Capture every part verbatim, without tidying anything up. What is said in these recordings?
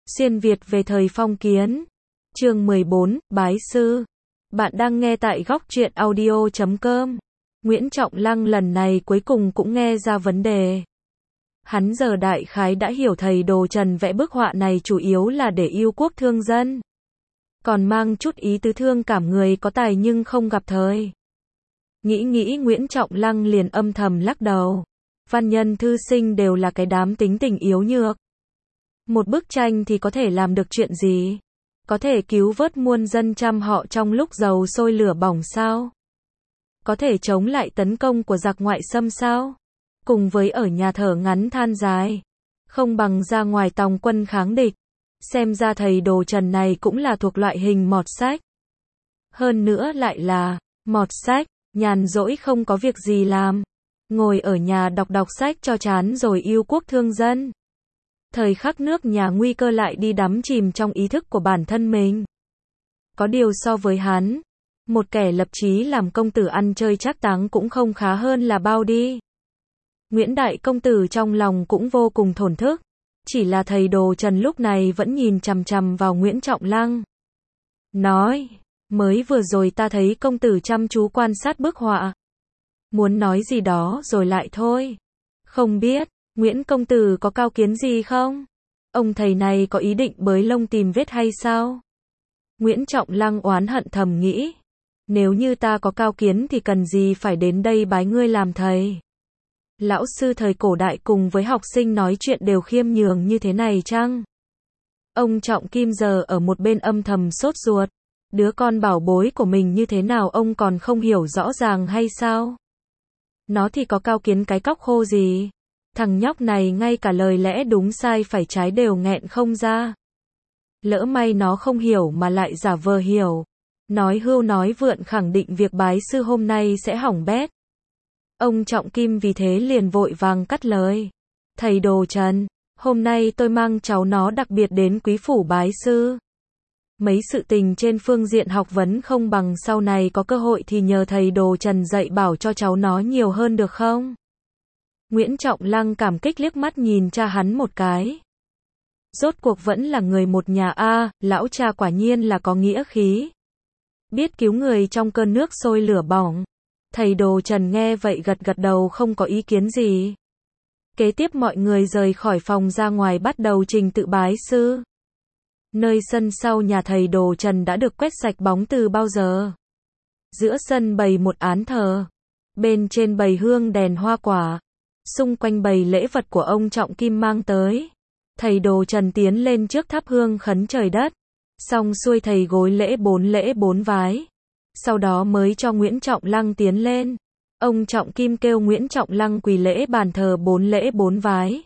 Xuyên Việt về thời phong kiến. Chương mười bốn, Bái sư. Bạn đang nghe tại góc truyện audio chấm com. Nguyễn Trọng Lăng lần này cuối cùng cũng nghe ra vấn đề. Hắn giờ đại khái đã hiểu thầy Đồ Trần vẽ bức họa này chủ yếu là để yêu quốc thương dân. Còn mang chút ý tứ thương cảm người có tài nhưng không gặp thời. Nghĩ nghĩ Nguyễn Trọng Lăng liền âm thầm lắc đầu. Văn nhân thư sinh đều là cái đám tính tình yếu nhược. Một bức tranh thì có thể làm được chuyện gì? Có thể cứu vớt muôn dân trăm họ trong lúc dầu sôi lửa bỏng sao? Có thể chống lại tấn công của giặc ngoại xâm sao? Cùng với ở nhà thở ngắn than dài, không bằng ra ngoài tòng quân kháng địch. Xem ra thầy Đồ Trần này cũng là thuộc loại hình mọt sách. Hơn nữa lại là mọt sách, nhàn rỗi không có việc gì làm, ngồi ở nhà đọc đọc sách cho chán rồi yêu quốc thương dân. Thời khắc nước nhà nguy cơ lại đi đắm chìm trong ý thức của bản thân mình. Có điều so với hắn, một kẻ lập chí làm công tử ăn chơi trác táng cũng không khá hơn là bao đi. Nguyễn Đại công tử trong lòng cũng vô cùng thổn thức. Chỉ là thầy Đồ Trần lúc này vẫn nhìn chằm chằm vào Nguyễn Trọng Lăng. Nói, mới vừa rồi ta thấy công tử chăm chú quan sát bức họa. Muốn nói gì đó rồi lại thôi. Không biết, Nguyễn công tử có cao kiến gì không? Ông thầy này có ý định bới lông tìm vết hay sao? Nguyễn Trọng Lăng oán hận thầm nghĩ. Nếu như ta có cao kiến thì cần gì phải đến đây bái ngươi làm thầy? Lão sư thời cổ đại cùng với học sinh nói chuyện đều khiêm nhường như thế này chăng? Ông Trọng Kim giờ ở một bên âm thầm sốt ruột. Đứa con bảo bối của mình như thế nào ông còn không hiểu rõ ràng hay sao? Nó thì có cao kiến cái cóc khô gì? Thằng nhóc này ngay cả lời lẽ đúng sai phải trái đều nghẹn không ra. Lỡ may nó không hiểu mà lại giả vờ hiểu. Nói hưu nói vượn khẳng định việc bái sư hôm nay sẽ hỏng bét. Ông Trọng Kim vì thế liền vội vàng cắt lời. Thầy Đồ Trần, hôm nay tôi mang cháu nó đặc biệt đến quý phủ bái sư. Mấy sự tình trên phương diện học vấn không bằng sau này có cơ hội thì nhờ thầy Đồ Trần dạy bảo cho cháu nó nhiều hơn được không? Nguyễn Trọng Lăng cảm kích liếc mắt nhìn cha hắn một cái. Rốt cuộc vẫn là người một nhà a, lão cha quả nhiên là có nghĩa khí. Biết cứu người trong cơn nước sôi lửa bỏng. Thầy Đồ Trần nghe vậy gật gật đầu không có ý kiến gì. Kế tiếp mọi người rời khỏi phòng ra ngoài bắt đầu trình tự bái sư. Nơi sân sau nhà thầy Đồ Trần đã được quét sạch bóng từ bao giờ. Giữa sân bày một án thờ. Bên trên bày hương đèn hoa quả. Xung quanh bày lễ vật của ông Trọng Kim mang tới. Thầy Đồ Trần tiến lên trước thắp hương khấn trời đất. Xong xuôi thầy gối lễ bốn lễ bốn vái. Sau đó mới cho Nguyễn Trọng Lăng tiến lên. Ông Trọng Kim kêu Nguyễn Trọng Lăng quỳ lễ bàn thờ bốn lễ bốn vái.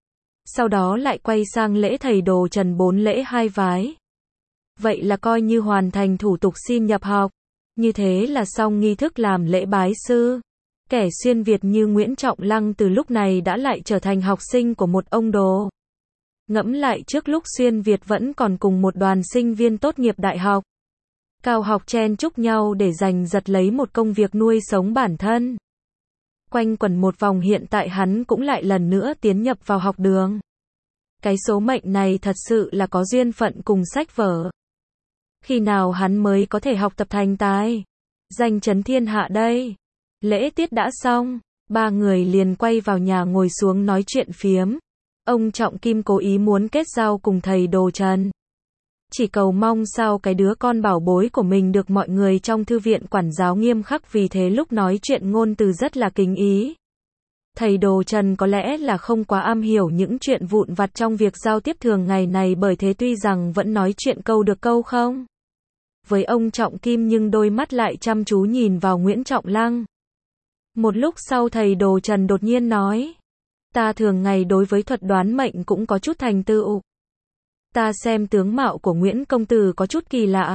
Sau đó lại quay sang lễ thầy Đồ Trần bốn lễ hai vái. Vậy là coi như hoàn thành thủ tục xin nhập học. Như thế là xong nghi thức làm lễ bái sư. Kẻ xuyên Việt như Nguyễn Trọng Lăng từ lúc này đã lại trở thành học sinh của một ông đồ. Ngẫm lại trước lúc xuyên Việt vẫn còn cùng một đoàn sinh viên tốt nghiệp đại học. Cao học chen chúc nhau để giành giật lấy một công việc nuôi sống bản thân. Quanh quẩn một vòng hiện tại hắn cũng lại lần nữa tiến nhập vào học đường. Cái số mệnh này thật sự là có duyên phận cùng sách vở. Khi nào hắn mới có thể học tập thành tài, danh chấn thiên hạ đây? Lễ tiết đã xong, ba người liền quay vào nhà ngồi xuống nói chuyện phiếm. Ông Trọng Kim cố ý muốn kết giao cùng thầy Đồ Trần. Chỉ cầu mong sao cái đứa con bảo bối của mình được mọi người trong thư viện quản giáo nghiêm khắc, vì thế lúc nói chuyện ngôn từ rất là kính ý. Thầy Đồ Trần có lẽ là không quá am hiểu những chuyện vụn vặt trong việc giao tiếp thường ngày này, bởi thế tuy rằng vẫn nói chuyện câu được câu không với ông Trọng Kim nhưng đôi mắt lại chăm chú nhìn vào Nguyễn Trọng Lăng. Một lúc sau thầy Đồ Trần đột nhiên nói. Ta thường ngày đối với thuật đoán mệnh cũng có chút thành tựu. Ta xem tướng mạo của Nguyễn công tử có chút kỳ lạ.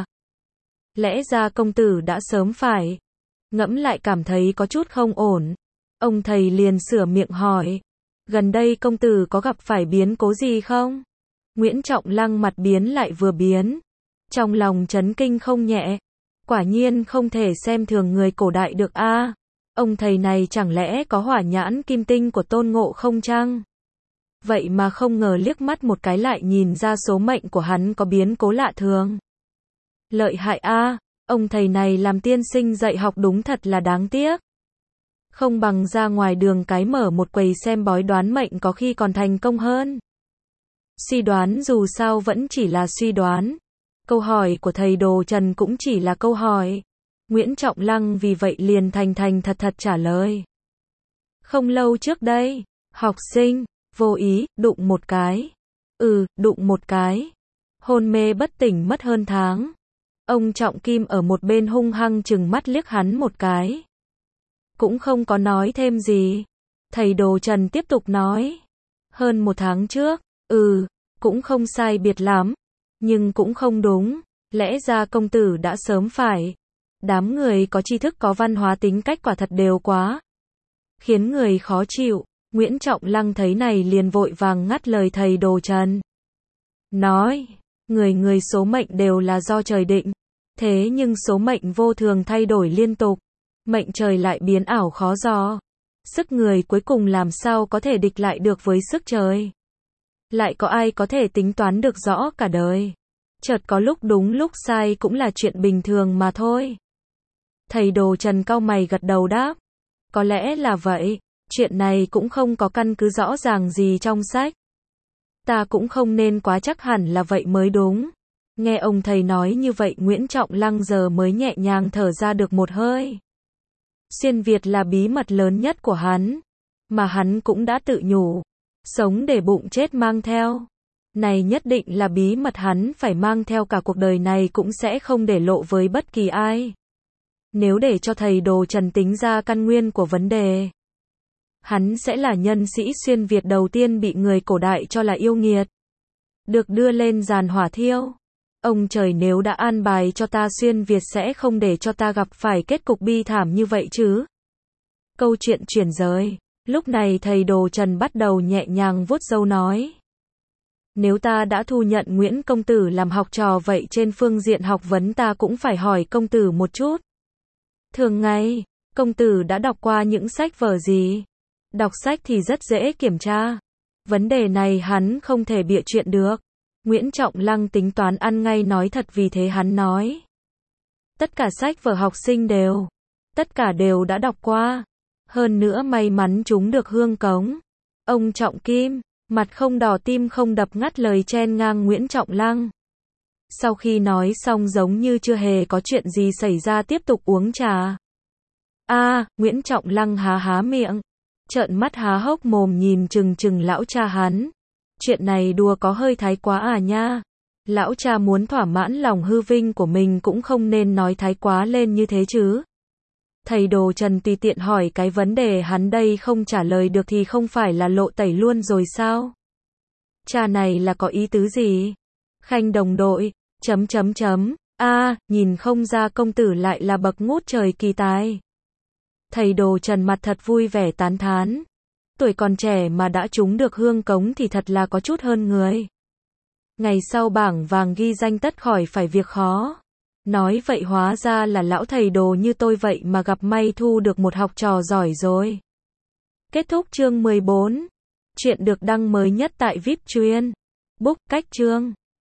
Lẽ ra công tử đã sớm phải. Ngẫm lại cảm thấy có chút không ổn. Ông thầy liền sửa miệng hỏi. Gần đây công tử có gặp phải biến cố gì không? Nguyễn Trọng Lăng mặt biến lại vừa biến. Trong lòng chấn kinh không nhẹ. Quả nhiên không thể xem thường người cổ đại được a. Ông thầy này chẳng lẽ có hỏa nhãn kim tinh của Tôn Ngộ Không chăng? vậy mà không ngờ liếc mắt một cái lại nhìn ra số mệnh của hắn có biến cố lạ thường. Lợi hại a, ông thầy này làm tiên sinh dạy học đúng thật là đáng tiếc. Không bằng ra ngoài đường cái mở một quầy xem bói đoán mệnh có khi còn thành công hơn. Suy đoán dù sao vẫn chỉ là suy đoán. Câu hỏi của thầy Đồ Trần cũng chỉ là câu hỏi. Nguyễn Trọng Lăng vì vậy liền thành thành thật thật trả lời. Không lâu trước đây, học sinh, vô ý, đụng một cái. Ừ, đụng một cái. Hôn mê bất tỉnh mất hơn tháng. Ông Trọng Kim ở một bên hung hăng trừng mắt liếc hắn một cái. Cũng không có nói thêm gì. Thầy Đồ Trần tiếp tục nói. Hơn một tháng trước, ừ, cũng không sai biệt lắm. Nhưng cũng không đúng. Lẽ ra công tử đã sớm phải. Đám người có tri thức có văn hóa tính cách quả thật đều quá. Khiến người khó chịu. Nguyễn Trọng Lăng thấy này liền vội vàng ngắt lời thầy Đồ Trần. Nói, người người số mệnh đều là do trời định. Thế nhưng số mệnh vô thường thay đổi liên tục. Mệnh trời lại biến ảo khó dò. Sức người cuối cùng làm sao có thể địch lại được với sức trời. Lại có ai có thể tính toán được rõ cả đời. Chợt có lúc đúng lúc sai cũng là chuyện bình thường mà thôi. Thầy Đồ Trần cau mày gật đầu đáp. Có lẽ là vậy. Chuyện này cũng không có căn cứ rõ ràng gì trong sách. Ta cũng không nên quá chắc hẳn là vậy mới đúng. Nghe ông thầy nói như vậy Nguyễn Trọng Lăng giờ mới nhẹ nhàng thở ra được một hơi. Xuyên Việt là bí mật lớn nhất của hắn. Mà hắn cũng đã tự nhủ. Sống để bụng chết mang theo. Này nhất định là bí mật hắn phải mang theo cả cuộc đời này cũng sẽ không để lộ với bất kỳ ai. Nếu để cho thầy Đồ Trần tính ra căn nguyên của vấn đề. Hắn sẽ là nhân sĩ xuyên Việt đầu tiên bị người cổ đại cho là yêu nghiệt. Được đưa lên giàn hỏa thiêu. Ông trời nếu đã an bài cho ta xuyên Việt sẽ không để cho ta gặp phải kết cục bi thảm như vậy chứ. Câu chuyện chuyển giới. Lúc này thầy Đồ Trần bắt đầu nhẹ nhàng vuốt râu nói. Nếu ta đã thu nhận Nguyễn công tử làm học trò vậy trên phương diện học vấn ta cũng phải hỏi công tử một chút. Thường ngày, công tử đã đọc qua những sách vở gì? Đọc sách thì rất dễ kiểm tra. Vấn đề này hắn không thể bịa chuyện được. Nguyễn Trọng Lăng tính toán ăn ngay nói thật vì thế hắn nói. Tất cả sách vở học sinh đều. Tất cả đều đã đọc qua. Hơn nữa may mắn chúng được hương cống. Ông Trọng Kim, mặt không đỏ tim không đập ngắt lời chen ngang Nguyễn Trọng Lăng. Sau khi nói xong giống như chưa hề có chuyện gì xảy ra tiếp tục uống trà. A, Nguyễn Trọng Lăng há há miệng. Trợn mắt há hốc mồm nhìn chừng chừng lão cha hắn. Chuyện này đùa có hơi thái quá à nha. Lão cha muốn thỏa mãn lòng hư vinh của mình cũng không nên nói thái quá lên như thế chứ. Thầy Đồ Trần tùy tiện hỏi cái vấn đề hắn đây không trả lời được thì không phải là lộ tẩy luôn rồi sao? Cha này là có ý tứ gì? Khanh đồng đội, chấm chấm chấm, a, nhìn không ra công tử lại là bậc ngút trời kỳ tài. Thầy Đồ Trần mặt thật vui vẻ tán thán. Tuổi còn trẻ mà đã trúng được hương cống thì thật là có chút hơn người. Ngày sau bảng vàng ghi danh tất khỏi phải việc khó. Nói vậy hóa ra là lão thầy Đồ như tôi vậy mà gặp may thu được một học trò giỏi rồi. Kết thúc chương mười bốn. Chuyện được đăng mới nhất tại vê i pê Truyên. Book cách chương.